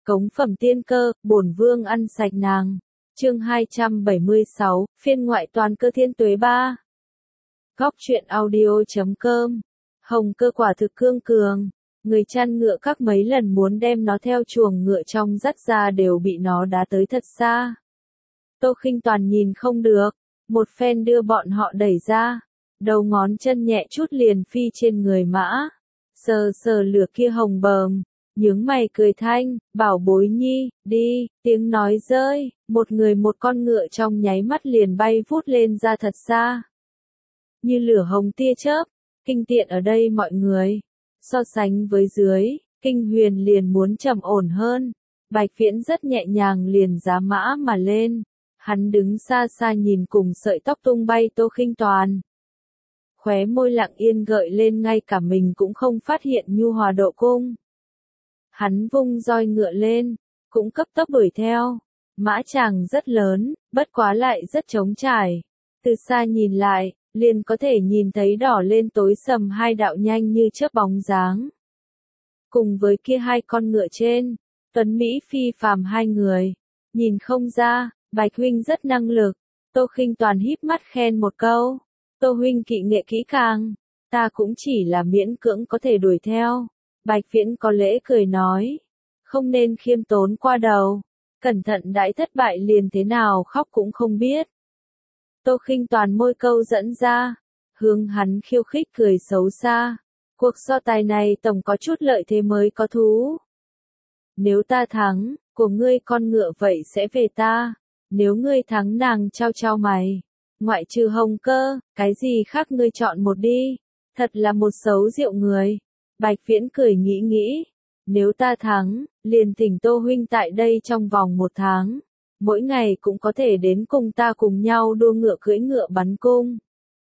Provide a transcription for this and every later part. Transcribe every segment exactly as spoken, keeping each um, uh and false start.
Cống phẩm tiên cơ, bổn vương ăn sạch nàng. Chương hai trăm bảy mươi sáu, phiên ngoại toàn cơ thiên tuế ba. Góc truyện audio chấm com. Hồng Cơ quả thực cương cường, người chăn ngựa các mấy lần muốn đem nó theo chuồng ngựa trong dắt ra đều bị nó đá tới thật xa. Tô Khinh Toàn nhìn không được, một phen đưa bọn họ đẩy ra, đầu ngón chân nhẹ chút liền phi trên người mã, sờ sờ lửa kia hồng bờm, nhướng mày cười thanh, bảo bối nhi, đi, tiếng nói rơi, một người một con ngựa trong nháy mắt liền bay vút lên ra thật xa. Như lửa hồng tia chớp, kinh tiện ở đây mọi người. So sánh với dưới, Kinh Huyền liền muốn trầm ổn hơn. Bạch Viễn rất nhẹ nhàng liền giá mã mà lên. Hắn đứng xa xa nhìn cùng sợi tóc tung bay Tô Khinh Toàn. Khóe môi lặng yên gợi lên, ngay cả mình cũng không phát hiện nhu hòa độ cung. Hắn vung roi ngựa lên, cũng cấp tốc đuổi theo. Mã chàng rất lớn, bất quá lại rất trống trải. Từ xa nhìn lại, liền có thể nhìn thấy đỏ lên tối sầm hai đạo nhanh như chớp bóng dáng. Cùng với kia hai con ngựa trên, tuấn Mỹ phi phàm hai người. Nhìn không ra, Bạch huynh rất năng lực. Tô Khinh Toàn híp mắt khen một câu. Tô huynh kỵ nghệ kỹ càng, ta cũng chỉ là miễn cưỡng có thể đuổi theo. Bạch Viễn có lễ cười nói, không nên khiêm tốn qua đầu, cẩn thận đãi thất bại liền thế nào khóc cũng không biết. Tô Khinh Toàn môi câu dẫn ra, hướng hắn khiêu khích cười xấu xa. Cuộc so tài này tổng có chút lợi thế mới có thú. Nếu ta thắng, của ngươi con ngựa vậy sẽ về ta. Nếu ngươi thắng nàng trao trao mày. Ngoại trừ Hồng Cơ, cái gì khác ngươi chọn một đi. Thật là một xấu rượu người. Bạch Viễn cười nghĩ nghĩ. Nếu ta thắng, liền thỉnh Tô huynh tại đây trong vòng một tháng. Mỗi ngày cũng có thể đến cùng ta cùng nhau đua ngựa cưỡi ngựa bắn cung.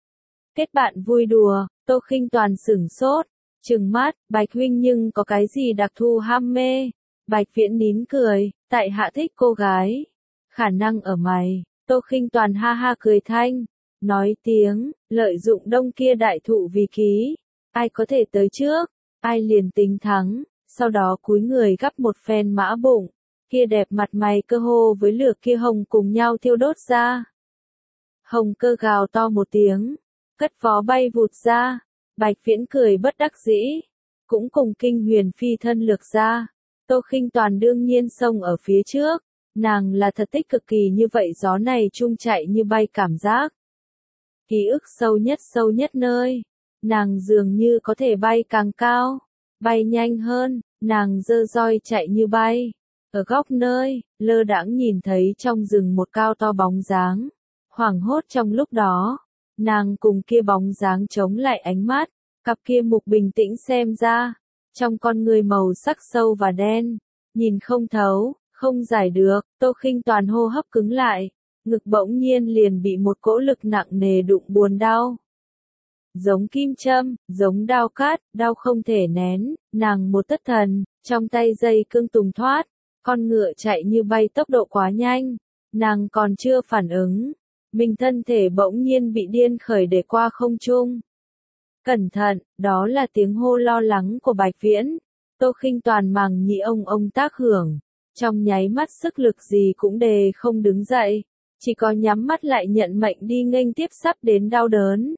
Kết bạn vui đùa, Tô Khinh Toàn sửng sốt, trừng mắt, Bạch huynh nhưng có cái gì đặc thù ham mê? Bạch Viễn nín cười, tại hạ thích cô gái. Khả năng ở mày, Tô Khinh Toàn ha ha cười thanh, nói tiếng, lợi dụng đông kia đại thụ vì ký. Ai có thể tới trước, ai liền tính thắng, sau đó cúi người gắp một phen mã bụng. Kia đẹp mặt mày cơ hồ với lửa kia hồng cùng nhau thiêu đốt ra. Hồng Cơ gào to một tiếng, cất vó bay vụt ra. Bạch Viễn cười bất đắc dĩ, cũng cùng Kinh Huyền phi thân lược ra. Tô Khinh Toàn đương nhiên xông ở phía trước, nàng là thật thích cực kỳ như vậy gió này chung chạy như bay cảm giác. Ký ức sâu nhất sâu nhất nơi, nàng dường như có thể bay càng cao, bay nhanh hơn, nàng giơ roi chạy như bay. Ở góc nơi, lơ đãng nhìn thấy trong rừng một cao to bóng dáng. Hoảng hốt trong lúc đó, nàng cùng kia bóng dáng chống lại ánh mắt, cặp kia mục bình tĩnh xem ra, trong con người màu sắc sâu và đen, nhìn không thấu, không giải được. Tô Khinh Toàn hô hấp cứng lại, ngực bỗng nhiên liền bị một cỗ lực nặng nề đụng buồn đau. Giống kim châm, giống đao cát, đau không thể nén, nàng một thất thần, trong tay dây cương tùng thoát. Con ngựa chạy như bay tốc độ quá nhanh, nàng còn chưa phản ứng, mình thân thể bỗng nhiên bị điên khởi để qua không trung. Cẩn thận, đó là tiếng hô lo lắng của Bạch Viễn. Tô Khinh Toàn màng nhĩ ông ông tác hưởng, trong nháy mắt sức lực gì cũng đề không đứng dậy, chỉ có nhắm mắt lại nhận mệnh đi nghênh tiếp sắp đến đau đớn.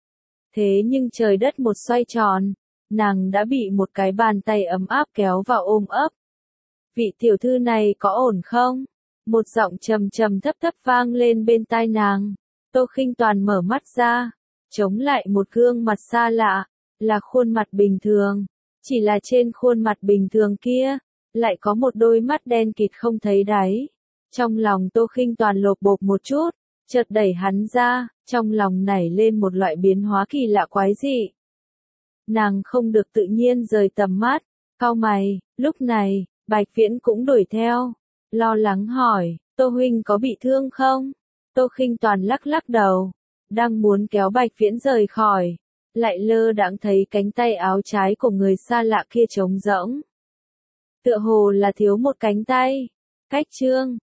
Thế nhưng trời đất một xoay tròn, nàng đã bị một cái bàn tay ấm áp kéo vào ôm ấp. Vị tiểu thư này có ổn không? Một giọng trầm trầm thấp thấp vang lên bên tai nàng. Tô Khinh Toàn mở mắt ra, chống lại một gương mặt xa lạ, là khuôn mặt bình thường. Chỉ là trên khuôn mặt bình thường kia, lại có một đôi mắt đen kịt không thấy đáy. Trong lòng Tô Khinh Toàn lột bột một chút, chợt đẩy hắn ra, trong lòng nảy lên một loại biến hóa kỳ lạ quái dị. Nàng không được tự nhiên rời tầm mắt, cau mày, lúc này, Bạch Viễn cũng đuổi theo, lo lắng hỏi, Tô huynh có bị thương không? Tô Khinh Toàn lắc lắc đầu, đang muốn kéo Bạch Viễn rời khỏi, lại lơ đãng thấy cánh tay áo trái của người xa lạ kia trống rỗng. Tựa hồ là thiếu một cánh tay. Cách chương,